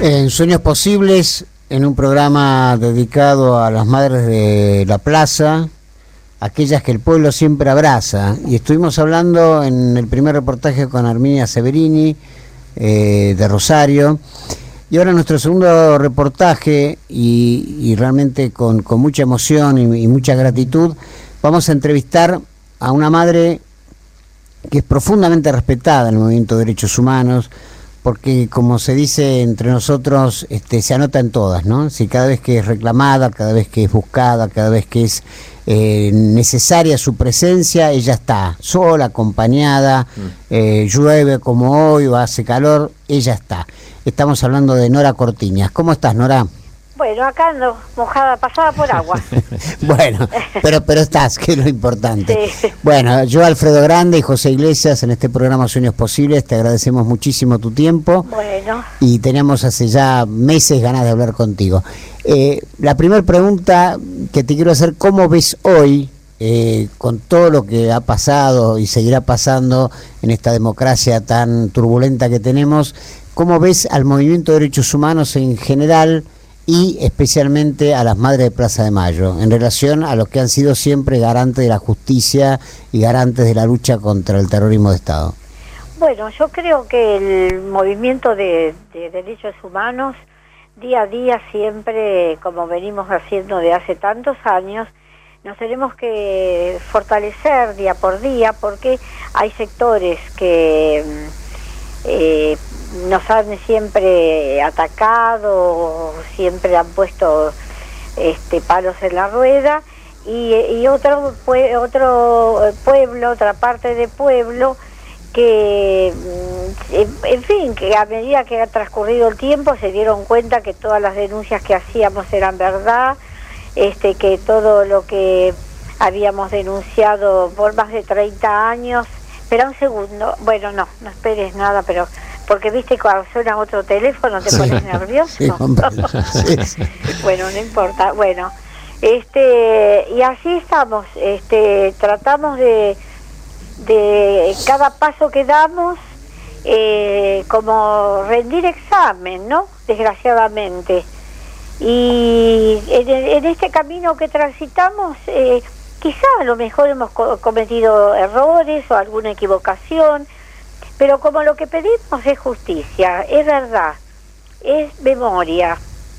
En Sueños Posibles, en un programa dedicado a las madres de la plaza, aquellas que el pueblo siempre abraza. Y estuvimos hablando en el primer reportaje con Arminia Severini, de Rosario. Y ahora nuestro segundo reportaje, y realmente con mucha emoción y mucha gratitud, vamos a entrevistar a una madre que es profundamente respetada en el movimiento de derechos humanos, porque como se dice entre nosotros, se anota en todas, ¿no? Si cada vez que es reclamada, cada vez que es buscada, cada vez que es necesaria su presencia, ella está sola, acompañada, llueve como hoy o hace calor, ella está. Estamos hablando de Nora Cortiñas. ¿Cómo estás, Nora? Bueno, acá ando mojada, pasada por agua. Bueno, pero estás, que es lo importante. Sí. Bueno, yo, Alfredo Grande y José Iglesias, en este programa Sueños Posibles, te agradecemos muchísimo tu tiempo. Bueno. Y teníamos hace ya meses ganas de hablar contigo. La primera pregunta que te quiero hacer, ¿cómo ves hoy, con todo lo que ha pasado y seguirá pasando en esta democracia tan turbulenta que tenemos, cómo ves al movimiento de derechos humanos en general y especialmente a las madres de Plaza de Mayo, en relación a los que han sido siempre garantes de la justicia y garantes de la lucha contra el terrorismo de Estado? Bueno, yo creo que el movimiento de derechos humanos, día a día, siempre, como venimos haciendo de hace tantos años, nos tenemos que fortalecer día por día, porque hay sectores que nos han siempre atacado, siempre han puesto palos en la rueda, y otro pueblo, otra parte de pueblo que, en fin, que a medida que ha transcurrido el tiempo se dieron cuenta que todas las denuncias que hacíamos eran verdad, que todo lo que habíamos denunciado por más de 30 años. Espera un segundo, bueno, no esperes nada, pero porque viste cuando suena otro teléfono te pones nervioso. Sí, sí. Bueno, no importa, bueno, y así estamos, tratamos de cada paso que damos, como rendir examen, ¿no? Desgraciadamente. Y en este camino que transitamos, quizá a lo mejor hemos cometido errores o alguna equivocación, pero como lo que pedimos es justicia, es verdad, es memoria,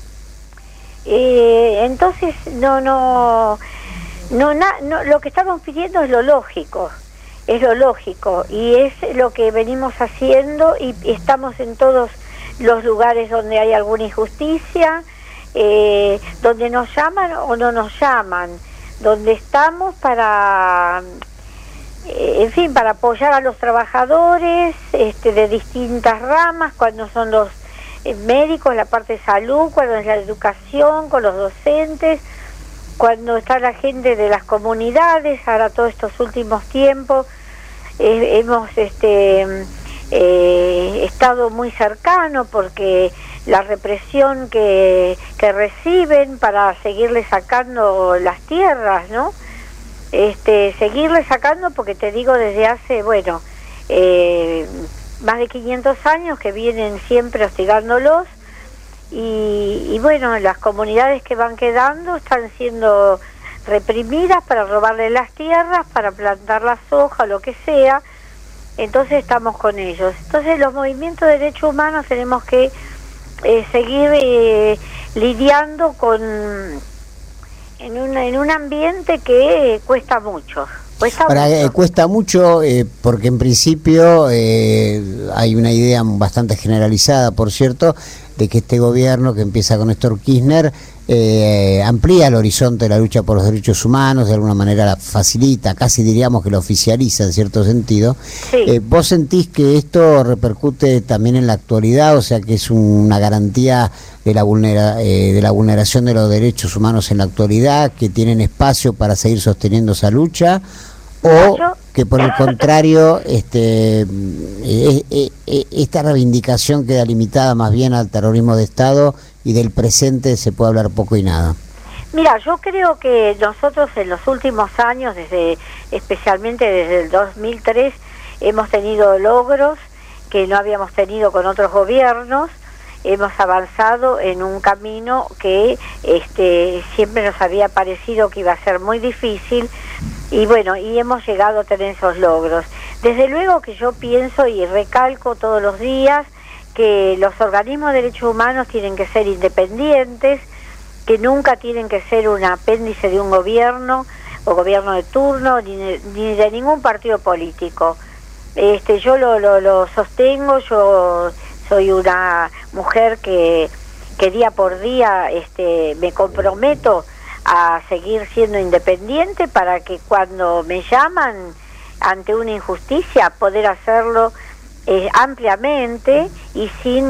entonces no, lo que estamos pidiendo es lo lógico, y es lo que venimos haciendo, y estamos en todos los lugares donde hay alguna injusticia, donde nos llaman o no nos llaman, donde estamos para, en fin, para apoyar a los trabajadores de distintas ramas, cuando son los médicos, la parte de salud, cuando es la educación, con los docentes, cuando está la gente de las comunidades. Ahora todos estos últimos tiempos hemos estado muy cercano, porque la represión que reciben para seguirles sacando las tierras, ¿no? Seguirles sacando, porque te digo, desde hace, bueno, más de 500 años que vienen siempre hostigándolos, y bueno, las comunidades que van quedando están siendo reprimidas para robarles las tierras, para plantar la soja, lo que sea. Entonces estamos con ellos. Entonces los movimientos de derechos humanos tenemos que seguir lidiando en un ambiente que cuesta mucho. Cuesta mucho porque en principio hay una idea bastante generalizada, por cierto, de que este gobierno que empieza con Néstor Kirchner amplía el horizonte de la lucha por los derechos humanos, de alguna manera la facilita, casi diríamos que lo oficializa en cierto sentido. Sí. ¿Vos sentís que esto repercute también en la actualidad? O sea, que es una garantía de la vulneración de los derechos humanos en la actualidad, que tienen espacio para seguir sosteniendo esa lucha, o que por el contrario esta reivindicación queda limitada más bien al terrorismo de Estado, y del presente se puede hablar poco y nada. Mira, yo creo que nosotros en los últimos años, especialmente desde el 2003, hemos tenido logros que no habíamos tenido con otros gobiernos, hemos avanzado en un camino que siempre nos había parecido que iba a ser muy difícil, y bueno, y hemos llegado a tener esos logros. Desde luego que yo pienso y recalco todos los días que los organismos de derechos humanos tienen que ser independientes, que nunca tienen que ser un apéndice de un gobierno o gobierno de turno, ni de ningún partido político. Yo lo sostengo. Yo soy una mujer que día por día me comprometo a seguir siendo independiente, para que cuando me llaman ante una injusticia poder hacerlo ampliamente y sin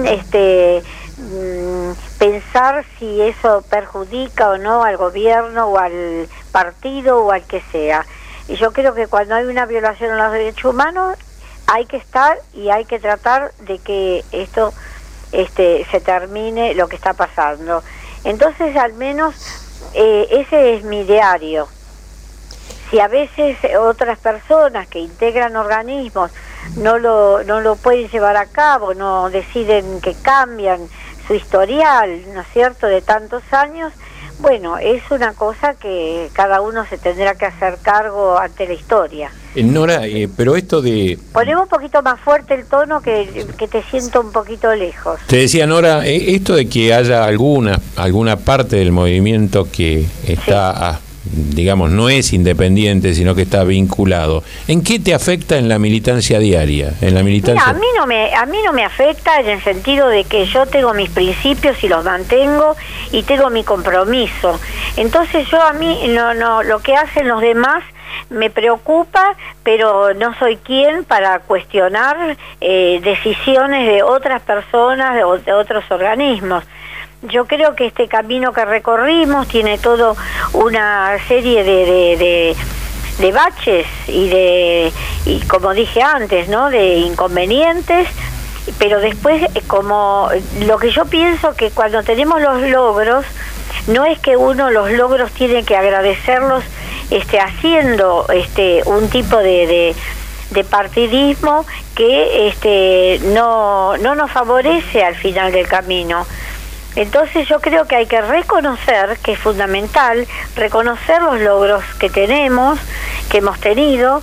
pensar si eso perjudica o no al gobierno o al partido o al que sea. Y yo creo que cuando hay una violación a los derechos humanos hay que estar y hay que tratar de que esto se termine lo que está pasando. Entonces, al menos ese es mi diario. Si a veces otras personas que integran organismos no lo pueden llevar a cabo, no deciden que cambian su historial, ¿no es cierto?, de tantos años, bueno, es una cosa que cada uno se tendrá que hacer cargo ante la historia. Nora, pero esto de... Ponemos un poquito más fuerte el tono, que te siento un poquito lejos. Te decía, Nora, esto de que haya alguna parte del movimiento que está, digamos, no es independiente, sino que está vinculado, ¿en qué te afecta en la militancia diaria? Mira, a mí no me afecta, en el sentido de que yo tengo mis principios y los mantengo, y tengo mi compromiso. Entonces a mí no lo que hacen los demás me preocupa, pero no soy quien para cuestionar decisiones de otras personas o de otros organismos. Yo creo que este camino que recorrimos tiene todo una serie de baches y como dije antes, ¿no?, de inconvenientes, pero después, como lo que yo pienso, que cuando tenemos los logros, no es que uno los logros tiene que agradecerlos haciendo un tipo de partidismo que no nos favorece al final del camino. Entonces yo creo que hay que reconocer, que es fundamental, reconocer los logros que tenemos, que hemos tenido,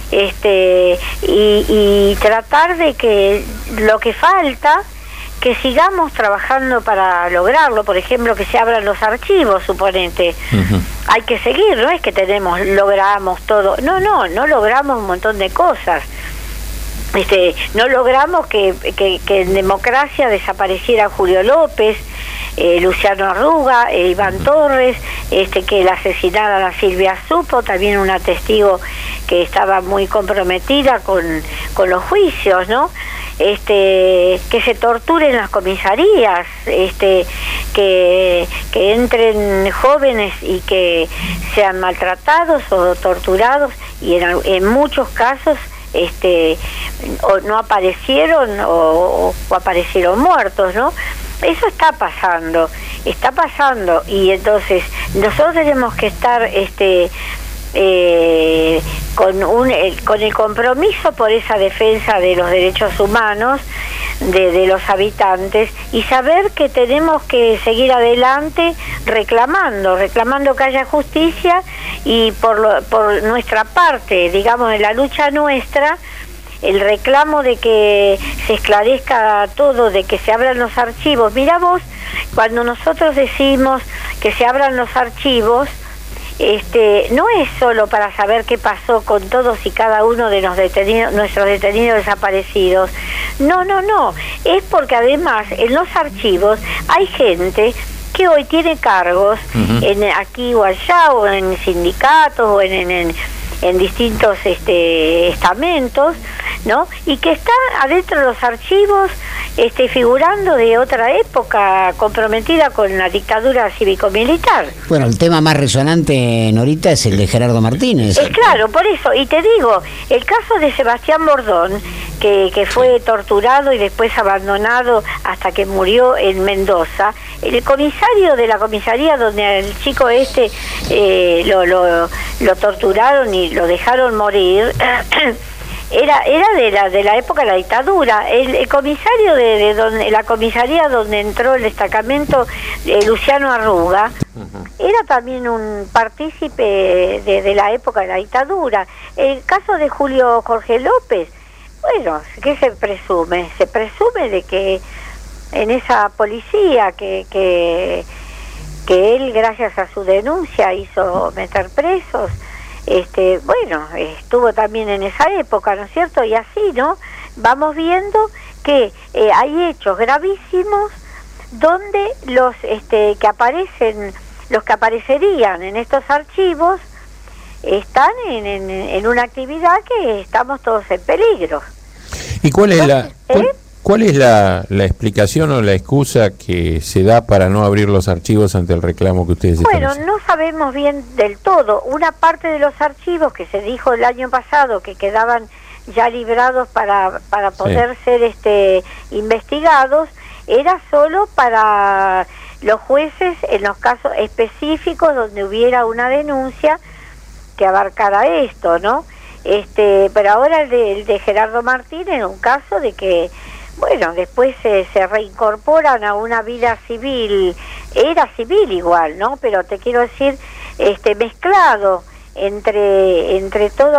y tratar de que lo que falta, que sigamos trabajando para lograrlo. Por ejemplo, que se abran los archivos, suponete. Hay que seguir, no es que logramos todo. No logramos un montón de cosas. No logramos que en democracia desapareciera Julio López, Luciano Arruga, Iván Torres, que la asesinaran a Silvia Supo, también una testigo que estaba muy comprometida con los juicios, ¿no? Que se torturen las comisarías, que entren jóvenes y que sean maltratados o torturados, y en muchos casos o no aparecieron o aparecieron muertos, ¿no? Eso está pasando, y entonces nosotros tenemos que estar con el compromiso por esa defensa de los derechos humanos de los habitantes, y saber que tenemos que seguir adelante reclamando que haya justicia, y por nuestra parte, digamos, en la lucha nuestra, el reclamo de que se esclarezca todo, de que se abran los archivos. Mira vos, cuando nosotros decimos que se abran los archivos, no es solo para saber qué pasó con todos y cada uno de los detenidos, nuestros detenidos desaparecidos. No, es porque además en los archivos hay gente que hoy tiene cargos aquí o allá, o en sindicatos, o en distintos estamentos, ¿no? Y que está adentro de los archivos figurando de otra época comprometida con la dictadura cívico-militar. Bueno, el tema más resonante, Norita, es el de Gerardo Martínez. Claro, por eso, y te digo, el caso de Sebastián Bordón, que fue torturado y después abandonado hasta que murió en Mendoza, el comisario de la comisaría donde el chico lo torturaron y lo dejaron morir, era de la época de la dictadura. El comisario de donde la comisaría donde entró el destacamento, Luciano Arruga, era también un partícipe de la época de la dictadura. El caso de Julio Jorge López, bueno, ¿qué se presume? Se presume de que en esa policía que él, gracias a su denuncia, hizo meter presos, bueno, estuvo también en esa época, ¿no es cierto? Y así, ¿no? Vamos viendo que hay hechos gravísimos donde los que aparecen, los que aparecerían en estos archivos, están en una actividad que estamos todos en peligro. ¿Y cuál es cuál es la explicación o la excusa que se da para no abrir los archivos ante el reclamo que ustedes están haciendo? Bueno, no sabemos bien del todo. Una parte de los archivos que se dijo el año pasado que quedaban ya librados para poder ser investigados, era solo para los jueces en los casos específicos donde hubiera una denuncia que abarcara esto, ¿no? Pero ahora el de Gerardo Martín era un caso de que, bueno, después se reincorporan a una vida civil, era civil igual, ¿no? Pero te quiero decir, mezclado entre toda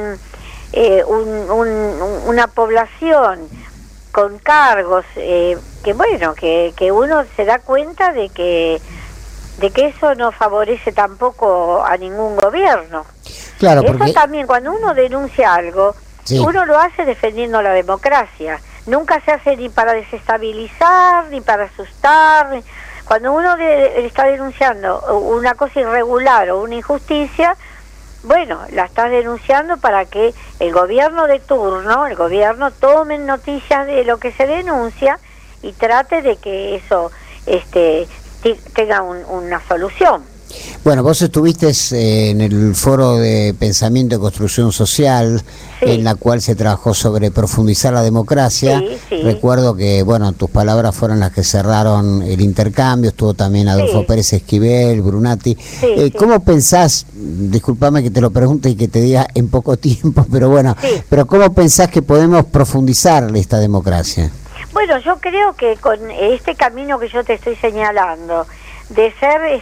una población con cargos, que bueno, que uno se da cuenta de que eso no favorece tampoco a ningún gobierno. Claro, eso porque también, cuando uno denuncia algo, sí, uno lo hace defendiendo la democracia. Nunca se hace ni para desestabilizar, ni para asustar. Cuando uno está denunciando una cosa irregular o una injusticia, bueno, la estás denunciando para que el gobierno de turno, el gobierno tome noticias de lo que se denuncia y trate de que eso tenga una solución. Bueno, vos estuviste en el foro de pensamiento y construcción social, sí, en la cual se trabajó sobre profundizar la democracia. Sí, sí. Recuerdo que, bueno, tus palabras fueron las que cerraron el intercambio, estuvo también Adolfo, sí, Pérez Esquivel, Brunati. Sí, ¿cómo pensás, discúlpame que te lo pregunte y que te diga en poco tiempo, pero bueno, sí, pero cómo pensás que podemos profundizar esta democracia? Bueno, yo creo que con este camino que yo te estoy señalando, de ser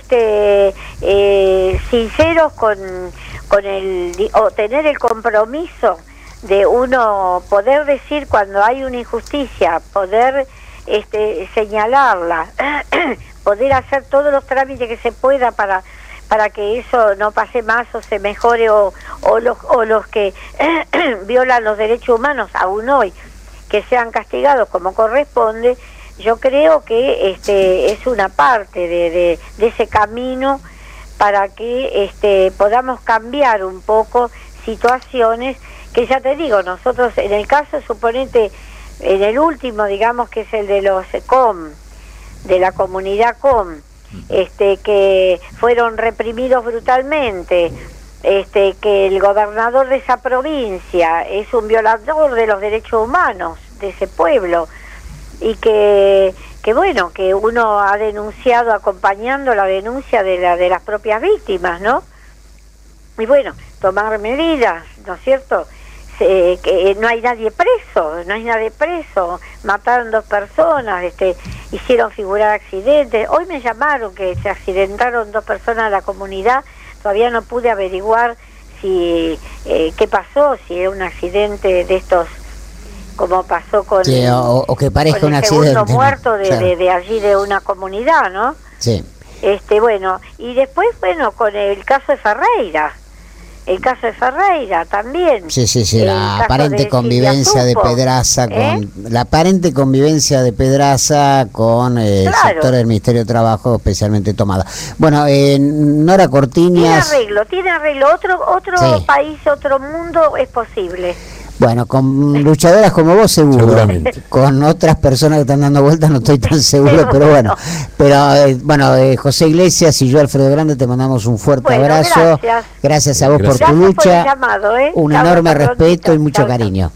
sinceros con o tener el compromiso de uno poder decir cuando hay una injusticia, poder señalarla, poder hacer todos los trámites que se pueda para que eso no pase más o se mejore, o los que violan los derechos humanos aún hoy, que sean castigados como corresponde. Yo creo que es una parte de ese camino para que podamos cambiar un poco situaciones que, ya te digo, nosotros en el caso, suponete, en el último, digamos, que es el de los COM, de la comunidad COM, que fueron reprimidos brutalmente, que el gobernador de esa provincia es un violador de los derechos humanos de ese pueblo, y que bueno, que uno ha denunciado acompañando la denuncia de las propias víctimas, ¿no? Y bueno, tomar medidas, ¿no es cierto? Que no hay nadie preso, mataron 2 personas, hicieron figurar accidentes. Hoy me llamaron que se accidentaron 2 personas de la comunidad, todavía no pude averiguar si qué pasó, si era un accidente de estos, como pasó con, sí, o que parezca con un el accidente, segundo muerto claro, de allí de una comunidad, ¿no? Sí. Bueno, y después, bueno, con el caso de Ferreira. El caso de Ferreira también. Sí, la aparente convivencia de Pedraza con la aparente convivencia de Pedraza con el sector del Ministerio de Trabajo, especialmente Tomada. Bueno, Nora Cortiñas. Tiene arreglo. Otro sí, país, otro mundo es posible. Bueno, con luchadoras como vos seguro. Seguramente. Con otras personas que están dando vueltas no estoy tan seguro, pero bueno. Pero José Iglesias y yo, Alfredo Grande, te mandamos un fuerte abrazo. Gracias a vos por tu lucha. Por el llamado, un enorme respeto y mucho cariño.